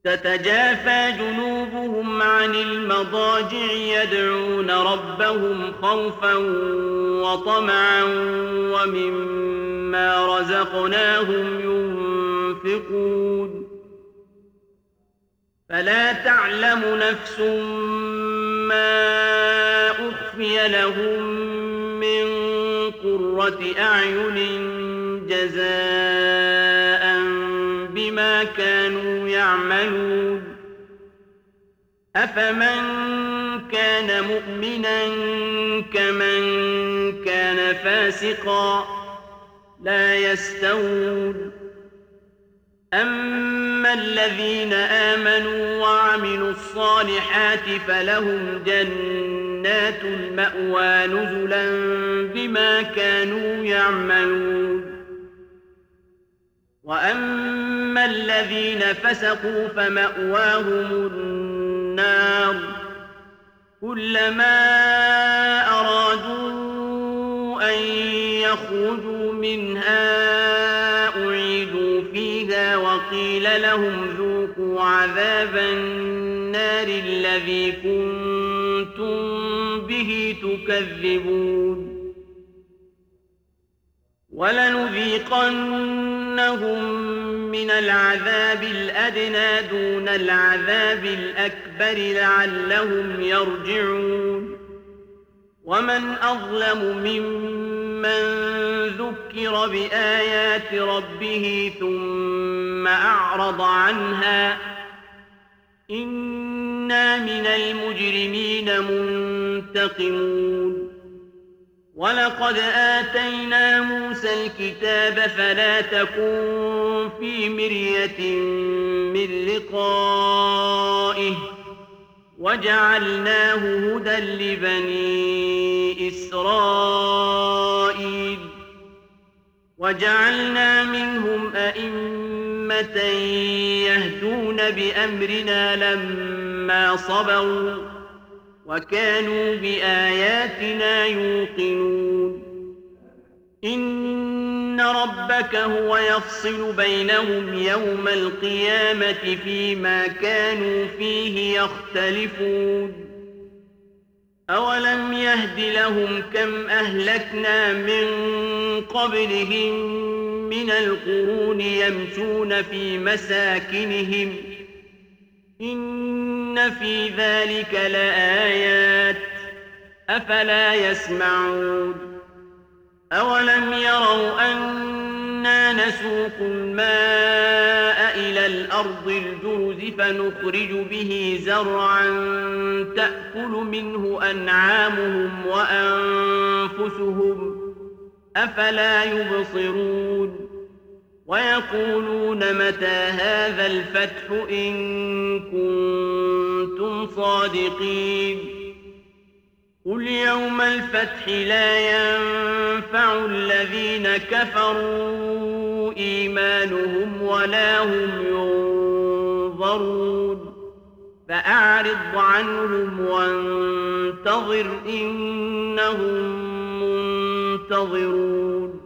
تتجافى جنوبهم عن المضاجع يدعون ربهم خوفا وطمعا ومما رزقناهم ينفقون فلا تعلم نفس ما أخفي لهم من قرة أعين جزاء بما كانوا يعملون أفمن كان مؤمنا كمن كان فاسقا لا يستوون أما الذين آمنوا وعملوا الصالحات فلهم جنات المأوى نزلا بما كانوا يعملون وأما الذين فسقوا فمأواهم النار كلما أرادوا أن يخرجوا منها أعيدوا فيها وقيل لهم ذوقوا عذاب النار الذي كنتم به تكذبون ولنذيقنهم من العذاب الأدنى دون العذاب الأكبر لعلهم يرجعون ومن أظلم ممن ذكر بآيات ربه ثم أعرض عنها إنا من المجرمين منتقمون ولقد آتينا موسى الكتاب فلا تكن في مرية من لقائه وجعلناه هدى لبني إسرائيل وجعلنا منهم أئمة يهدون بأمرنا لما صبروا وكانوا بآياتنا يوقنون إن ربك هو يفصل بينهم يوم القيامة فيما كانوا فيه يختلفون أولم يهد لهم كم أهلكنا من قبلهم من القرون يمشون في مساكنهم إن في ذلك لآيات أفلا يسمعون أولم يروا أنا نسوق الماء إلى الأرض الجرز فنخرج به زرعا تأكل منه أنعامهم وأنفسهم أفلا يبصرون ويقولون متى هذا الفتح إن كنتم صادقين قل يوم الفتح لا ينفع الذين كفروا إيمانهم ولا هم ينظرون فأعرض عنهم وانتظر إنهم منتظرون